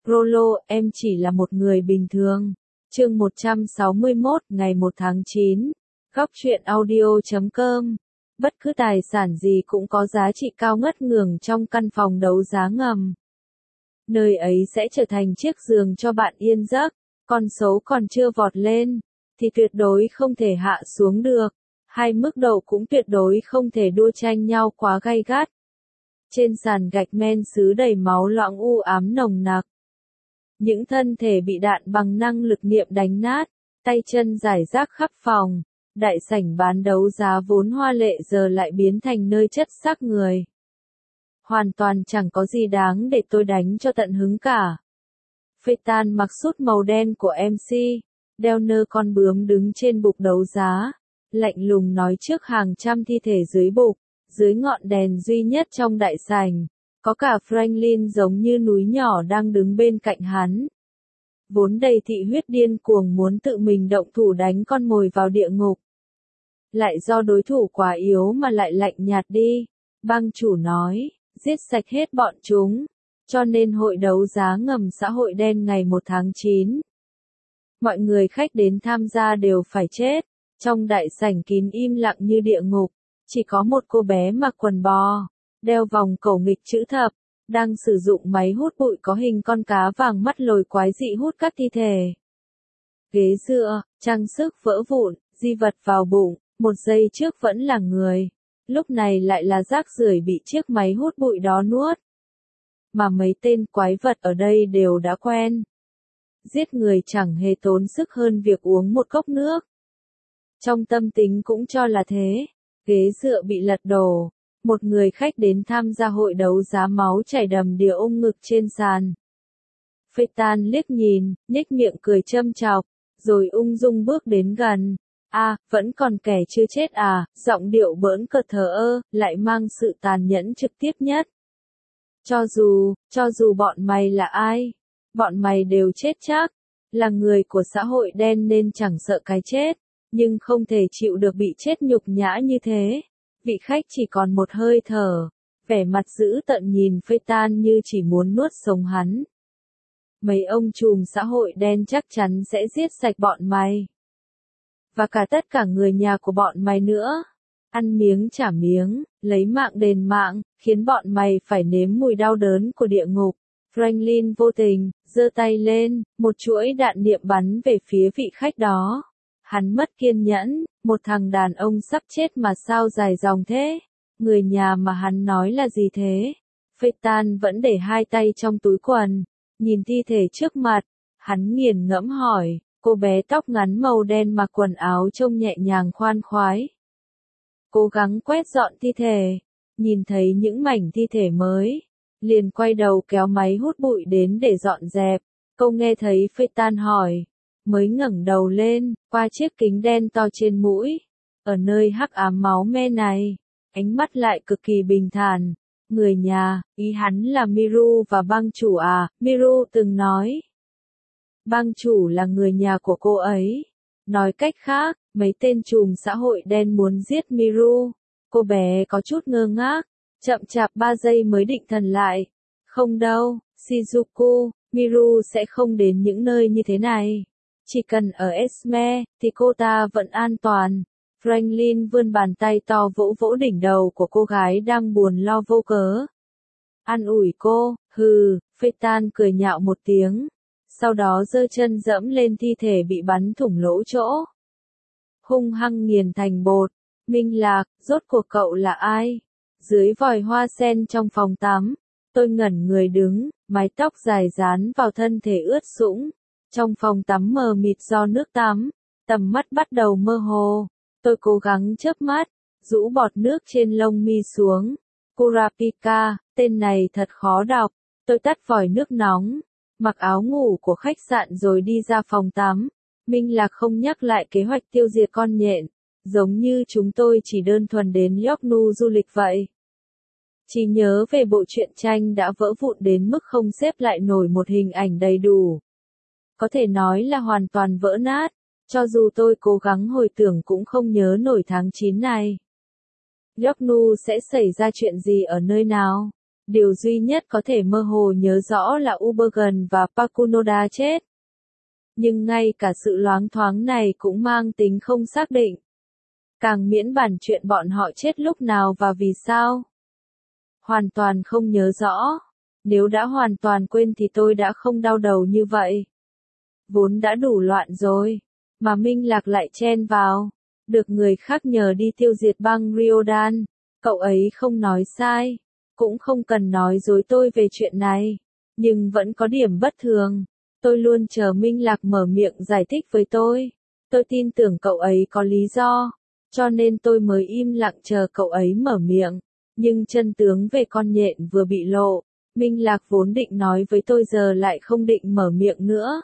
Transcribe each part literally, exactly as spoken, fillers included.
Rollo, em chỉ là một người bình thường. Chương một trăm sáu mươi mốt, ngày một tháng chín. Góc truyện audio chấm com. Bất cứ tài sản gì cũng có giá trị cao ngất ngường trong căn phòng đấu giá ngầm. Nơi ấy sẽ trở thành chiếc giường cho bạn yên giấc. Con số còn chưa vọt lên, thì tuyệt đối không thể hạ xuống được. Hai mức độ cũng tuyệt đối không thể đua tranh nhau quá gay gắt. Trên sàn gạch men sứ đầy máu loãng u ám nồng nặc. Những thân thể bị đạn bằng năng lực niệm đánh nát, tay chân rải rác khắp phòng. Đại sảnh bán đấu giá vốn hoa lệ giờ lại biến thành nơi chất xác người. Hoàn toàn chẳng có gì đáng để tôi đánh cho tận hứng cả. Phaeton mặc sút màu đen của em xê, đeo nơ con bướm đứng trên bục đấu giá, lạnh lùng nói trước hàng trăm thi thể dưới bục, dưới ngọn đèn duy nhất trong đại sảnh, có cả Franklin giống như núi nhỏ đang đứng bên cạnh hắn. Vốn đầy thị huyết điên cuồng muốn tự mình động thủ đánh con mồi vào địa ngục. Lại do đối thủ quá yếu mà lại lạnh nhạt đi, bang chủ nói, giết sạch hết bọn chúng. Cho nên hội đấu giá ngầm xã hội đen ngày một tháng chín. Mọi người khách đến tham gia đều phải chết. Trong đại sảnh kín im lặng như địa ngục, chỉ có một cô bé mặc quần bò, đeo vòng cổ nghịch chữ thập, đang sử dụng máy hút bụi có hình con cá vàng mắt lồi quái dị hút các thi thể. Ghế dựa, trang sức vỡ vụn, di vật vào bụng, một giây trước vẫn là người. Lúc này lại là rác rưởi bị chiếc máy hút bụi đó nuốt. Mà mấy tên quái vật ở đây đều đã quen. Giết người chẳng hề tốn sức hơn việc uống một cốc nước. Trong tâm tính cũng cho là thế, ghế dựa bị lật đổ, một người khách đến tham gia hội đấu giá máu chảy đầm đìa ôm ngực trên sàn. Phaeton liếc nhìn, nhếch miệng cười châm chọc, rồi ung dung bước đến gần. À, vẫn còn kẻ chưa chết à, giọng điệu bỡn cợt thờ ơ, lại mang sự tàn nhẫn trực tiếp nhất. Cho dù, cho dù bọn mày là ai, bọn mày đều chết chắc, là người của xã hội đen nên chẳng sợ cái chết, nhưng không thể chịu được bị chết nhục nhã như thế. Vị khách chỉ còn một hơi thở, vẻ mặt dữ tợn nhìn Phaeton như chỉ muốn nuốt sống hắn. Mấy ông trùm xã hội đen chắc chắn sẽ giết sạch bọn mày. Và cả tất cả người nhà của bọn mày nữa. Ăn miếng trả miếng, lấy mạng đền mạng, khiến bọn mày phải nếm mùi đau đớn của địa ngục. Franklin vô tình, giơ tay lên, một chuỗi đạn niệm bắn về phía vị khách đó. Hắn mất kiên nhẫn, một thằng đàn ông sắp chết mà sao dài dòng thế? Người nhà mà hắn nói là gì thế? Phaeton vẫn để hai tay trong túi quần, nhìn thi thể trước mặt, hắn nghiền ngẫm hỏi, cô bé tóc ngắn màu đen mặc quần áo trông nhẹ nhàng khoan khoái. Cố gắng quét dọn thi thể, nhìn thấy những mảnh thi thể mới, liền quay đầu kéo máy hút bụi đến để dọn dẹp. Câu nghe thấy Phaeton hỏi, mới ngẩng đầu lên, qua chiếc kính đen to trên mũi. Ở nơi hắc ám máu me này, ánh mắt lại cực kỳ bình thản. Người nhà, ý hắn là Miru và bang chủ à, Miru từng nói. Bang chủ là người nhà của cô ấy. Nói cách khác, mấy tên trùm xã hội đen muốn giết Miru. Cô bé có chút ngơ ngác, chậm chạp ba giây mới định thần lại. Không đâu, Shizuku, Miru sẽ không đến những nơi như thế này. Chỉ cần ở Esme, thì cô ta vẫn an toàn. Franklin vươn bàn tay to vỗ vỗ đỉnh đầu của cô gái đang buồn lo vô cớ. An ủi cô, hừ, Phaeton cười nhạo một tiếng. Sau đó giơ chân dẫm lên thi thể bị bắn thủng lỗ chỗ. Hung hăng nghiền thành bột. Minh Lạc, rốt cuộc cậu là ai? Dưới vòi hoa sen trong phòng tắm, tôi ngẩn người đứng, mái tóc dài dán vào thân thể ướt sũng. Trong phòng tắm mờ mịt do nước tắm, tầm mắt bắt đầu mơ hồ. Tôi cố gắng chớp mắt, rũ bọt nước trên lông mi xuống. Kurapika, tên này thật khó đọc. Tôi tắt vòi nước nóng, mặc áo ngủ của khách sạn rồi đi ra phòng tắm. Minh Lạc không nhắc lại kế hoạch tiêu diệt con nhện, giống như chúng tôi chỉ đơn thuần đến Yorknu du lịch vậy. Chỉ nhớ về bộ truyện tranh đã vỡ vụn đến mức không xếp lại nổi một hình ảnh đầy đủ. Có thể nói là hoàn toàn vỡ nát, cho dù tôi cố gắng hồi tưởng cũng không nhớ nổi tháng chín này. Yorknu sẽ xảy ra chuyện gì ở nơi nào? Điều duy nhất có thể mơ hồ nhớ rõ là Ubergen và Pakunoda chết. Nhưng ngay cả sự loáng thoáng này cũng mang tính không xác định. Càng miễn bàn chuyện bọn họ chết lúc nào và vì sao. Hoàn toàn không nhớ rõ. Nếu đã hoàn toàn quên thì tôi đã không đau đầu như vậy. Vốn đã đủ loạn rồi, mà Minh Lạc lại chen vào. Được người khác nhờ đi tiêu diệt băng Ryodan. Cậu ấy không nói sai, cũng không cần nói dối tôi về chuyện này. Nhưng vẫn có điểm bất thường. Tôi luôn chờ Minh Lạc mở miệng giải thích với tôi. Tôi tin tưởng cậu ấy có lý do, cho nên tôi mới im lặng chờ cậu ấy mở miệng. Nhưng chân tướng về con nhện vừa bị lộ, Minh Lạc vốn định nói với tôi giờ lại không định mở miệng nữa.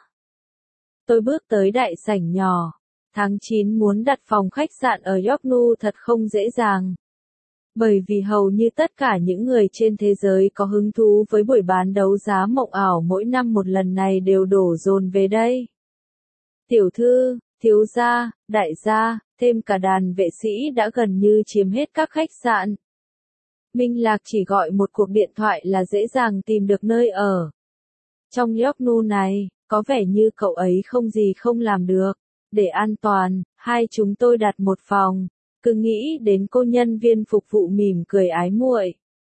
Tôi bước tới đại sảnh nhỏ. Tháng chín muốn đặt phòng khách sạn ở Yoknu thật không dễ dàng. Bởi vì hầu như tất cả những người trên thế giới có hứng thú với buổi bán đấu giá mộng ảo mỗi năm một lần này đều đổ dồn về đây. Tiểu thư, thiếu gia, đại gia, thêm cả đàn vệ sĩ đã gần như chiếm hết các khách sạn. Minh Lạc chỉ gọi một cuộc điện thoại là dễ dàng tìm được nơi ở. Trong Yoknu này, có vẻ như cậu ấy không gì không làm được. Để an toàn, hai chúng tôi đặt một phòng. Cứ nghĩ đến cô nhân viên phục vụ mỉm cười ái muội.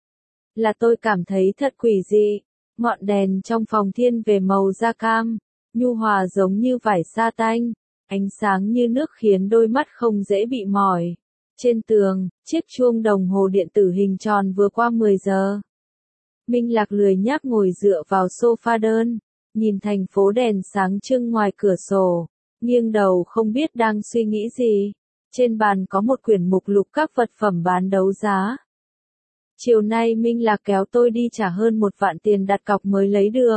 Là tôi cảm thấy thật quỷ dị. Ngọn đèn trong phòng thiên về màu da cam, nhu hòa giống như vải sa tanh, ánh sáng như nước khiến đôi mắt không dễ bị mỏi. Trên tường, chiếc chuông đồng hồ điện tử hình tròn vừa qua mười giờ. Minh Lạc lười nhác ngồi dựa vào sofa đơn, nhìn thành phố đèn sáng trưng ngoài cửa sổ, nghiêng đầu không biết đang suy nghĩ gì. Trên bàn có một quyển mục lục các vật phẩm bán đấu giá. Chiều nay Minh Lạc kéo tôi đi trả hơn một vạn tiền đặt cọc mới lấy được.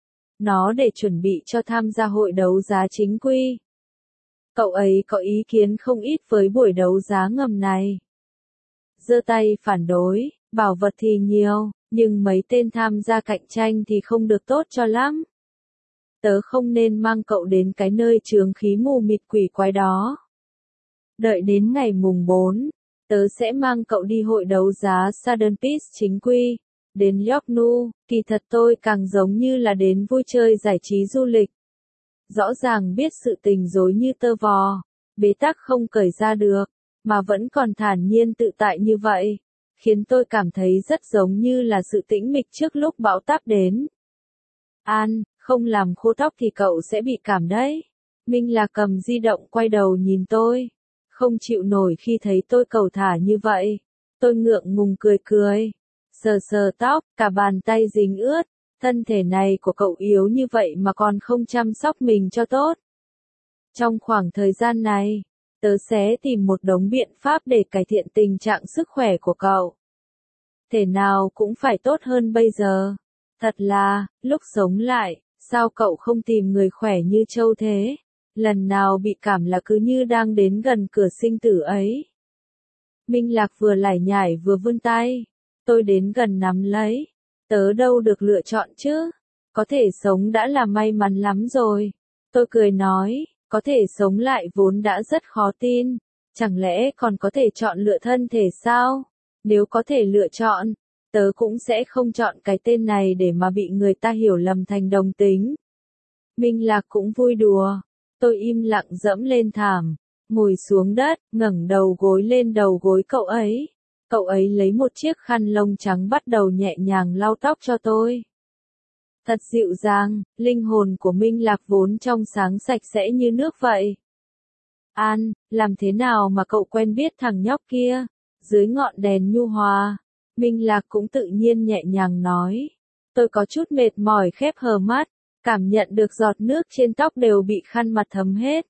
Nó để chuẩn bị cho tham gia hội đấu giá chính quy. Cậu ấy có ý kiến không ít với buổi đấu giá ngầm này. Giơ tay phản đối, bảo vật thì nhiều, nhưng mấy tên tham gia cạnh tranh thì không được tốt cho lắm. Tớ không nên mang cậu đến cái nơi chướng khí mù mịt quỷ quái đó. Đợi đến ngày mùng bốn, tớ sẽ mang cậu đi hội đấu giá Sotheby's chính quy. Đến Yoknu, kỳ thật tôi càng giống như là đến vui chơi giải trí du lịch. Rõ ràng biết sự tình rối như tơ vò, bế tắc không cởi ra được, mà vẫn còn thản nhiên tự tại như vậy, khiến tôi cảm thấy rất giống như là sự tĩnh mịch trước lúc bão táp đến. An, không làm khô tóc thì cậu sẽ bị cảm đấy. Minh Lạc cầm di động quay đầu nhìn tôi. Không chịu nổi khi thấy tôi cầu thả như vậy. Tôi ngượng ngùng cười cười. Sờ sờ tóc, cả bàn tay dính ướt. Thân thể này của cậu yếu như vậy mà còn không chăm sóc mình cho tốt. Trong khoảng thời gian này, tớ sẽ tìm một đống biện pháp để cải thiện tình trạng sức khỏe của cậu. Thể nào cũng phải tốt hơn bây giờ. Thật là, lúc sống lại, sao cậu không tìm người khỏe như Châu thế? Lần nào bị cảm là cứ như đang đến gần cửa sinh tử ấy. Minh Lạc vừa lải nhải vừa vươn tay. Tôi đến gần nắm lấy. Tớ đâu được lựa chọn chứ. Có thể sống đã là may mắn lắm rồi. Tôi cười nói, có thể sống lại vốn đã rất khó tin. Chẳng lẽ còn có thể chọn lựa thân thể sao? Nếu có thể lựa chọn, tớ cũng sẽ không chọn cái tên này để mà bị người ta hiểu lầm thành đồng tính. Minh Lạc cũng vui đùa. Tôi im lặng dẫm lên thảm, ngồi xuống đất, ngẩng đầu gối lên đầu gối cậu ấy. Cậu ấy lấy một chiếc khăn lông trắng bắt đầu nhẹ nhàng lau tóc cho tôi. Thật dịu dàng, linh hồn của Minh Lạc vốn trong sáng sạch sẽ như nước vậy. An, làm thế nào mà cậu quen biết thằng nhóc kia? Dưới ngọn đèn nhu hòa, Minh Lạc cũng tự nhiên nhẹ nhàng nói. Tôi có chút mệt mỏi khép hờ mắt, cảm nhận được giọt nước trên tóc đều bị khăn mặt thấm hết.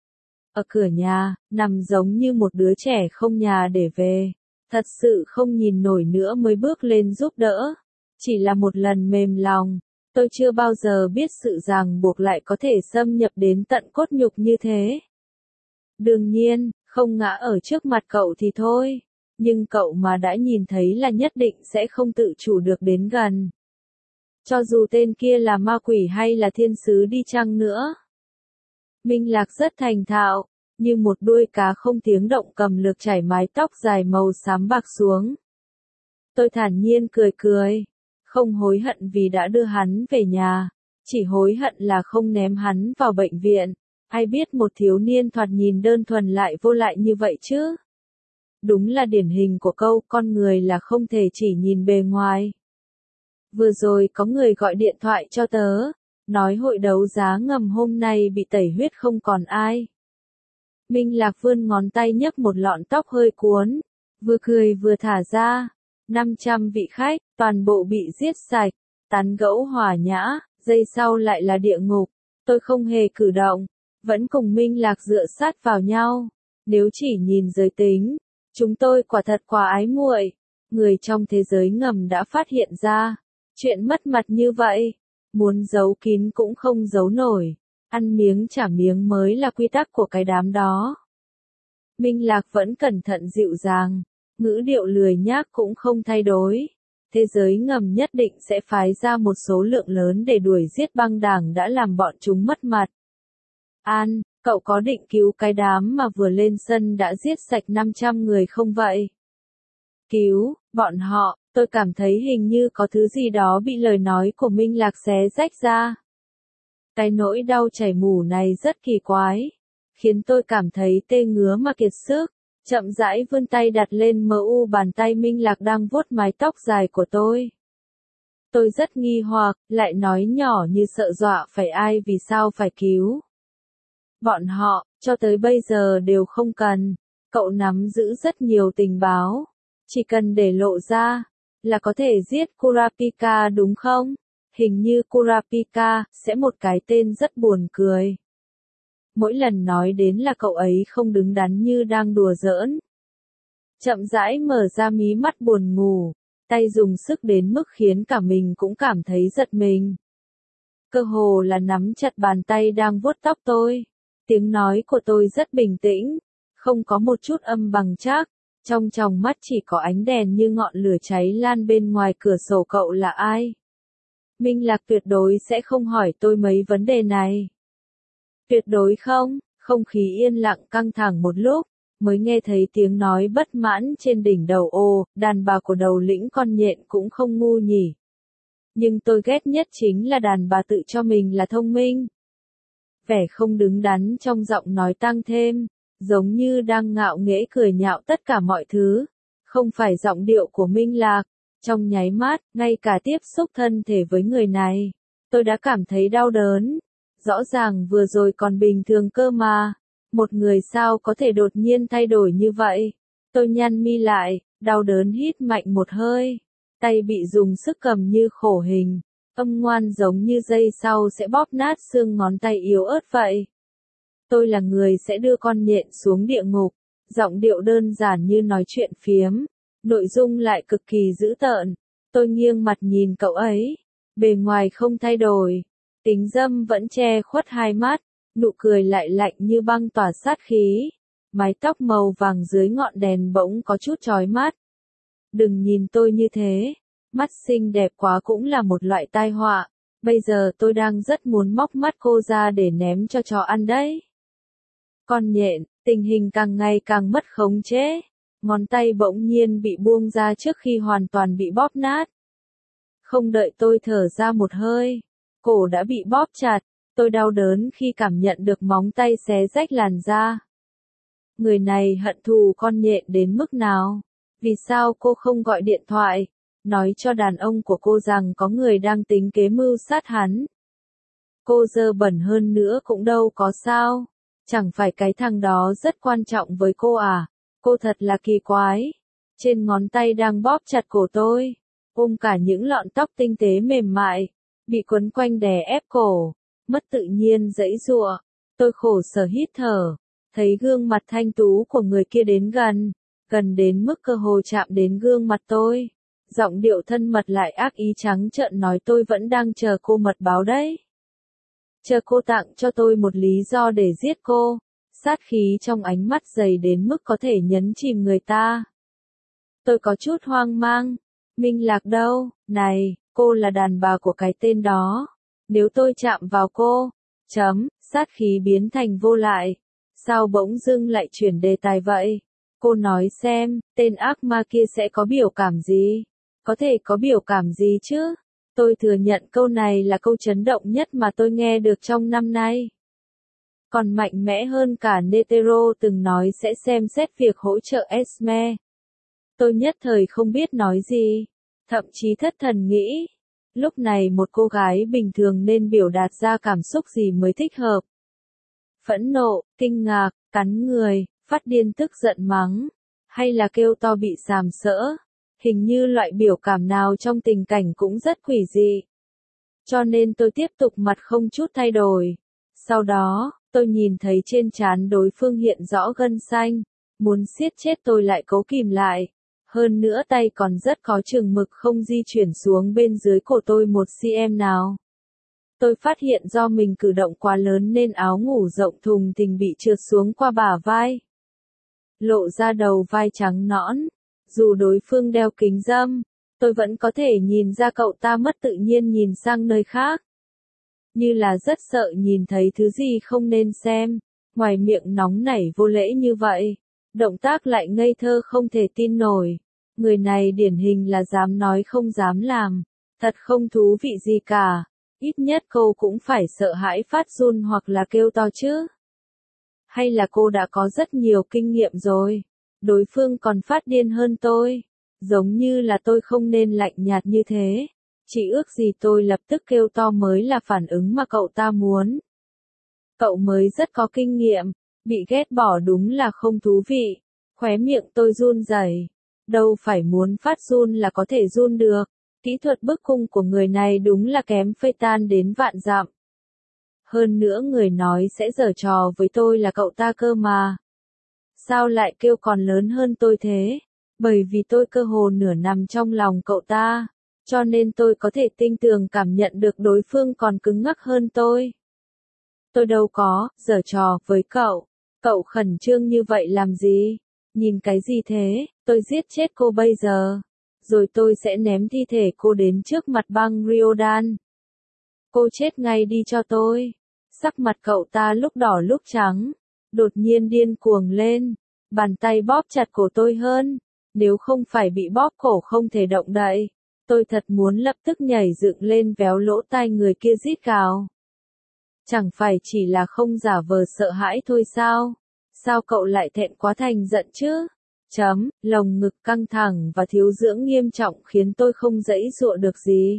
Ở cửa nhà, nằm giống như một đứa trẻ không nhà để về. Thật sự không nhìn nổi nữa mới bước lên giúp đỡ. Chỉ là một lần mềm lòng, tôi chưa bao giờ biết sự ràng buộc lại có thể xâm nhập đến tận cốt nhục như thế. Đương nhiên, không ngã ở trước mặt cậu thì thôi. Nhưng cậu mà đã nhìn thấy là nhất định sẽ không tự chủ được đến gần. Cho dù tên kia là ma quỷ hay là thiên sứ đi chăng nữa. Minh Lạc rất thành thạo, như một đuôi cá không tiếng động cầm lược chải mái tóc dài màu xám bạc xuống. Tôi thản nhiên cười cười. Không hối hận vì đã đưa hắn về nhà. Chỉ hối hận là không ném hắn vào bệnh viện. Ai biết một thiếu niên thoạt nhìn đơn thuần lại vô lại như vậy chứ. Đúng là điển hình của câu con người là không thể chỉ nhìn bề ngoài. Vừa rồi có người gọi điện thoại cho tớ. Nói hội đấu giá ngầm hôm nay bị tẩy huyết không còn ai. Minh Lạc vươn ngón tay nhấc một lọn tóc hơi cuốn. Vừa cười vừa thả ra. năm trăm vị khách, toàn bộ bị giết sạch. Tán gẫu hòa nhã, giây sau lại là địa ngục. Tôi không hề cử động. Vẫn cùng Minh Lạc dựa sát vào nhau. Nếu chỉ nhìn giới tính, chúng tôi quả thật quá ái muội. Người trong thế giới ngầm đã phát hiện ra. Chuyện mất mặt như vậy. Muốn giấu kín cũng không giấu nổi. Ăn miếng trả miếng mới là quy tắc của cái đám đó. Minh Lạc vẫn cẩn thận dịu dàng. Ngữ điệu lười nhác cũng không thay đổi. Thế giới ngầm nhất định sẽ phái ra một số lượng lớn để đuổi giết băng đảng đã làm bọn chúng mất mặt. An, cậu có định cứu cái đám mà vừa lên sân đã giết sạch năm trăm người không vậy? Cứu, bọn họ, tôi cảm thấy hình như có thứ gì đó bị lời nói của Minh Lạc xé rách ra. Cái nỗi đau chảy mủ này rất kỳ quái, khiến tôi cảm thấy tê ngứa mà kiệt sức. Chậm rãi vươn tay đặt lên mờ u bàn tay Minh Lạc đang vuốt mái tóc dài của tôi. Tôi rất nghi hoặc, lại nói nhỏ như sợ dọa phải ai vì sao phải cứu. Bọn họ, cho tới bây giờ đều không cần. Cậu nắm giữ rất nhiều tình báo. Chỉ cần để lộ ra, là có thể giết Kurapika đúng không? Hình như Kurapika, sẽ một cái tên rất buồn cười. Mỗi lần nói đến là cậu ấy không đứng đắn như đang đùa giỡn. Chậm rãi mở ra mí mắt buồn ngủ, tay dùng sức đến mức khiến cả mình cũng cảm thấy giật mình. Cơ hồ là nắm chặt bàn tay đang vuốt tóc tôi. Tiếng nói của tôi rất bình tĩnh, không có một chút âm bằng chắc. Trong tròng mắt chỉ có ánh đèn như ngọn lửa cháy lan bên ngoài cửa sổ. Cậu là ai? Minh Lạc tuyệt đối sẽ không hỏi tôi mấy vấn đề này. Tuyệt đối không, không khí yên lặng căng thẳng một lúc, mới nghe thấy tiếng nói bất mãn trên đỉnh đầu. Ồ, đàn bà của đầu lĩnh con nhện cũng không ngu nhỉ. Nhưng tôi ghét nhất chính là đàn bà tự cho mình là thông minh. Vẻ không đứng đắn trong giọng nói tăng thêm, giống như đang ngạo nghễ cười nhạo tất cả mọi thứ. Không phải giọng điệu của Minh Lạc. Trong nháy mắt, ngay cả tiếp xúc thân thể với người này, tôi đã cảm thấy đau đớn. Rõ ràng vừa rồi còn bình thường cơ mà. Một người sao có thể đột nhiên thay đổi như vậy? Tôi nhăn mi lại, đau đớn hít mạnh một hơi. Tay bị dùng sức cầm như khổ hình. Âm ngoan giống như giây sau sẽ bóp nát xương ngón tay yếu ớt vậy. Tôi là người sẽ đưa con nhện xuống địa ngục. Giọng điệu đơn giản như nói chuyện phiếm. Nội dung lại cực kỳ dữ tợn. Tôi nghiêng mặt nhìn cậu ấy. Bề ngoài không thay đổi. Tính dâm vẫn che khuất hai mắt. Nụ cười lại lạnh như băng tỏa sát khí. Mái tóc màu vàng dưới ngọn đèn bỗng có chút chói mắt. Đừng nhìn tôi như thế. Mắt xinh đẹp quá cũng là một loại tai họa. Bây giờ tôi đang rất muốn móc mắt cô ra để ném cho chó ăn đấy. Con nhện, tình hình càng ngày càng mất khống chế. Ngón tay bỗng nhiên bị buông ra trước khi hoàn toàn bị bóp nát. Không đợi tôi thở ra một hơi, cổ đã bị bóp chặt. Tôi đau đớn khi cảm nhận được móng tay xé rách làn da. Người này hận thù con nhện đến mức nào? Vì sao cô không gọi điện thoại, nói cho đàn ông của cô rằng có người đang tính kế mưu sát hắn? Cô dơ bẩn hơn nữa cũng đâu có sao. Chẳng phải cái thằng đó rất quan trọng với cô à? Cô thật là kỳ quái. Trên ngón tay đang bóp chặt cổ tôi, ôm cả những lọn tóc tinh tế mềm mại, bị quấn quanh đè ép cổ, mất tự nhiên giãy giụa. Tôi khổ sở hít thở, thấy gương mặt thanh tú của người kia đến gần, gần đến mức cơ hồ chạm đến gương mặt tôi. Giọng điệu thân mật lại ác ý trắng trợn nói tôi vẫn đang chờ cô mật báo đấy. Chờ cô tặng cho tôi một lý do để giết cô. Sát khí trong ánh mắt dày đến mức có thể nhấn chìm người ta. Tôi có chút hoang mang. Minh Lạc đâu? Này, cô là đàn bà của cái tên đó. Nếu tôi chạm vào cô, chấm, sát khí biến thành vô lại. Sao bỗng dưng lại chuyển đề tài vậy? Cô nói xem, tên ác ma kia sẽ có biểu cảm gì? Có thể có biểu cảm gì chứ? Tôi thừa nhận câu này là câu chấn động nhất mà tôi nghe được trong năm nay. Còn mạnh mẽ hơn cả Netero từng nói sẽ xem xét việc hỗ trợ Esme. Tôi nhất thời không biết nói gì, thậm chí thất thần nghĩ. Lúc này một cô gái bình thường nên biểu đạt ra cảm xúc gì mới thích hợp? Phẫn nộ, kinh ngạc, cắn người, phát điên tức giận mắng, hay là kêu to bị sàm sỡ? Hình như loại biểu cảm nào trong tình cảnh cũng rất quỷ dị. Cho nên tôi tiếp tục mặt không chút thay đổi. Sau đó, tôi nhìn thấy trên trán đối phương hiện rõ gân xanh, muốn siết chết tôi lại cố kìm lại. Hơn nữa tay còn rất có chừng mực không di chuyển xuống bên dưới cổ tôi một xăng-ti-mét nào. Tôi phát hiện do mình cử động quá lớn nên áo ngủ rộng thùng thình bị trượt xuống qua bả vai. Lộ ra đầu vai trắng nõn. Dù đối phương đeo kính râm, tôi vẫn có thể nhìn ra cậu ta mất tự nhiên nhìn sang nơi khác. Như là rất sợ nhìn thấy thứ gì không nên xem, ngoài miệng nóng nảy vô lễ như vậy. Động tác lại ngây thơ không thể tin nổi. Người này điển hình là dám nói không dám làm. Thật không thú vị gì cả. Ít nhất cô cũng phải sợ hãi phát run hoặc là kêu to chứ. Hay là cô đã có rất nhiều kinh nghiệm rồi. Đối phương còn phát điên hơn tôi. Giống như là tôi không nên lạnh nhạt như thế. Chỉ ước gì tôi lập tức kêu to mới là phản ứng mà cậu ta muốn. Cậu mới rất có kinh nghiệm. Bị ghét bỏ đúng là không thú vị. Khóe miệng tôi run rẩy. Đâu phải muốn phát run là có thể run được. Kỹ thuật bức cung của người này đúng là kém phê tan đến vạn dặm. Hơn nữa người nói sẽ giở trò với tôi là cậu ta cơ mà. Sao lại kêu còn lớn hơn tôi thế? Bởi vì tôi cơ hồ nửa nằm trong lòng cậu ta. Cho nên tôi có thể tinh tường cảm nhận được đối phương còn cứng ngắc hơn tôi. Tôi đâu có, giở trò với cậu. Cậu khẩn trương như vậy làm gì? Nhìn cái gì thế? Tôi giết chết cô bây giờ. Rồi tôi sẽ ném thi thể cô đến trước mặt băng Ryodan. Cô chết ngay đi cho tôi. Sắc mặt cậu ta lúc đỏ lúc trắng. Đột nhiên điên cuồng lên. Bàn tay bóp chặt cổ tôi hơn. Nếu không phải bị bóp cổ không thể động đậy. Tôi thật muốn lập tức nhảy dựng lên véo lỗ tai người kia rít gào. Chẳng phải chỉ là không giả vờ sợ hãi thôi sao? Sao cậu lại thẹn quá thành giận chứ? Chấm, lồng ngực căng thẳng và thiếu dưỡng nghiêm trọng khiến tôi không dãy dụa được gì.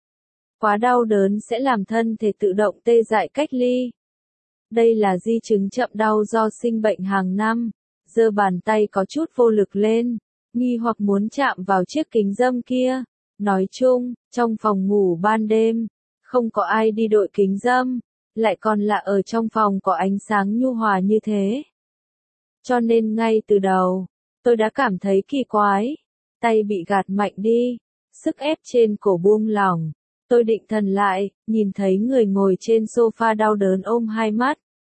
Quá đau đớn sẽ làm thân thể tự động tê dại cách ly. Đây là di chứng chậm đau do sinh bệnh hàng năm. Giơ bàn tay có chút vô lực lên, nghi hoặc muốn chạm vào chiếc kính râm kia. Nói chung, trong phòng ngủ ban đêm, không có ai đi đội kính râm, lại còn là ở trong phòng có ánh sáng nhu hòa như thế. Cho nên ngay từ đầu, tôi đã cảm thấy kỳ quái. Tay bị gạt mạnh đi, sức ép trên cổ buông lỏng. Tôi định thần lại, nhìn thấy người ngồi trên sofa đau đớn ôm hai mắt.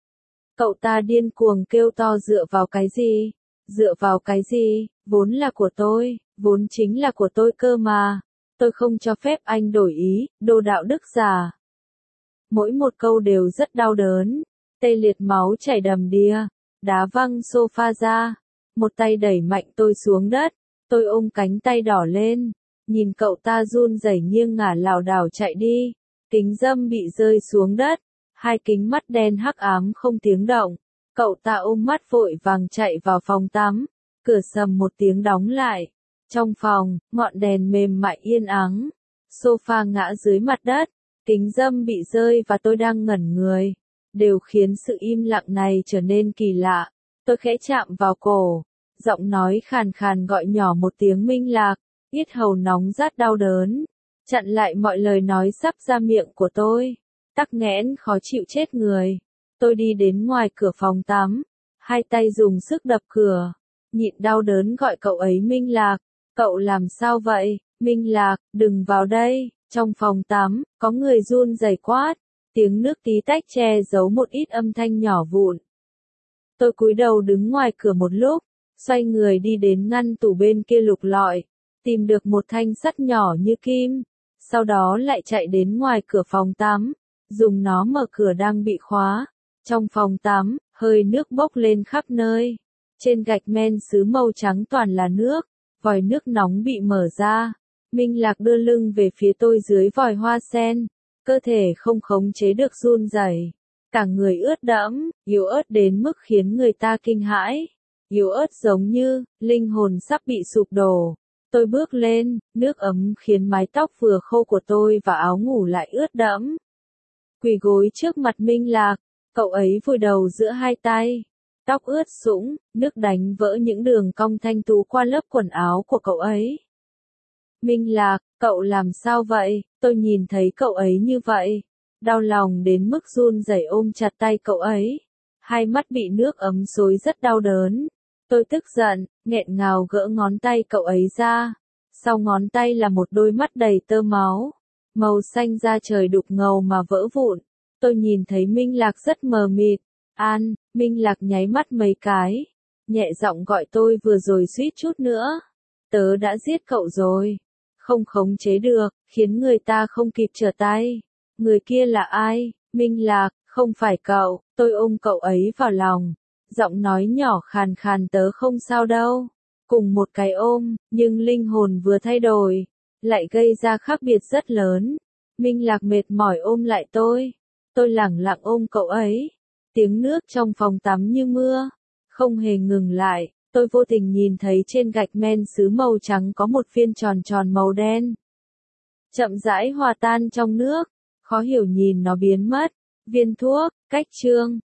Cậu ta điên cuồng kêu to dựa vào cái gì? Dựa vào cái gì? Vốn là của tôi, vốn chính là của tôi cơ mà. Tôi không cho phép anh đổi ý, đồ đạo đức giả. Mỗi một câu đều rất đau đớn. Tê liệt máu chảy đầm đìa, đá văng sofa ra. Một tay đẩy mạnh tôi xuống đất. Tôi ôm cánh tay đỏ lên. Nhìn cậu ta run rẩy nghiêng ngả lảo đảo chạy đi. Kính râm bị rơi xuống đất. Hai kính mắt đen hắc ám không tiếng động. Cậu ta ôm mắt vội vàng chạy vào phòng tắm. Cửa sầm một tiếng đóng lại. Trong phòng, ngọn đèn mềm mại yên ắng. Sofa ngã dưới mặt đất. Kính râm bị rơi và tôi đang ngẩn người. Đều khiến sự im lặng này trở nên kỳ lạ. Tôi khẽ chạm vào cổ. Giọng nói khàn khàn gọi nhỏ một tiếng Minh Lạc. Yết hầu nóng rát đau đớn. Chặn lại mọi lời nói sắp ra miệng của tôi. Tắc nghẽn khó chịu chết người. Tôi đi đến ngoài cửa phòng tắm. Hai tay dùng sức đập cửa. Nhịn đau đớn gọi cậu ấy Minh Lạc. Cậu làm sao vậy? Minh Lạc, đừng vào đây. Trong phòng tắm, có người run rẩy quát. Tiếng nước tí tách che giấu một ít âm thanh nhỏ vụn. Tôi cúi đầu đứng ngoài cửa một lúc. Xoay người đi đến ngăn tủ bên kia lục lọi. Tìm được một thanh sắt nhỏ như kim. Sau đó lại chạy đến ngoài cửa phòng tắm. Dùng nó mở cửa đang bị khóa. Trong phòng tắm, hơi nước bốc lên khắp nơi. Trên gạch men sứ màu trắng toàn là nước. Vòi nước nóng bị mở ra. Minh Lạc đưa lưng về phía tôi dưới vòi hoa sen, cơ thể không khống chế được run rẩy, cả người ướt đẫm, yếu ớt đến mức khiến người ta kinh hãi, yếu ớt giống như linh hồn sắp bị sụp đổ. Tôi bước lên, nước ấm khiến mái tóc vừa khô của tôi và áo ngủ lại ướt đẫm. Quỳ gối trước mặt Minh Lạc, cậu ấy vùi đầu giữa hai tay, tóc ướt sũng, nước đánh vỡ những đường cong thanh tú qua lớp quần áo của cậu ấy. Minh Lạc, cậu làm sao vậy? Tôi nhìn thấy cậu ấy như vậy, đau lòng đến mức run rẩy ôm chặt tay cậu ấy. Hai mắt bị nước ấm xối rất đau đớn. Tôi tức giận, nghẹn ngào gỡ ngón tay cậu ấy ra. Sau ngón tay là một đôi mắt đầy tơ máu, màu xanh da trời đục ngầu mà vỡ vụn. Tôi nhìn thấy Minh Lạc rất mờ mịt. An, Minh Lạc nháy mắt mấy cái, nhẹ giọng gọi tôi vừa rồi suýt chút nữa. Tớ đã giết cậu rồi. Không khống chế được, khiến người ta không kịp trở tay. Người kia là ai? Minh Lạc, không phải cậu. Tôi ôm cậu ấy vào lòng, giọng nói nhỏ khàn khàn tớ không sao đâu. Cùng một cái ôm, nhưng linh hồn vừa thay đổi, lại gây ra khác biệt rất lớn. Minh Lạc mệt mỏi ôm lại tôi. Tôi lẳng lặng ôm cậu ấy. Tiếng nước trong phòng tắm như mưa, không hề ngừng lại. Tôi vô tình nhìn thấy trên gạch men sứ màu trắng có một viên tròn tròn màu đen. Chậm rãi hòa tan trong nước, khó hiểu nhìn nó biến mất. Viên thuốc, cách chương.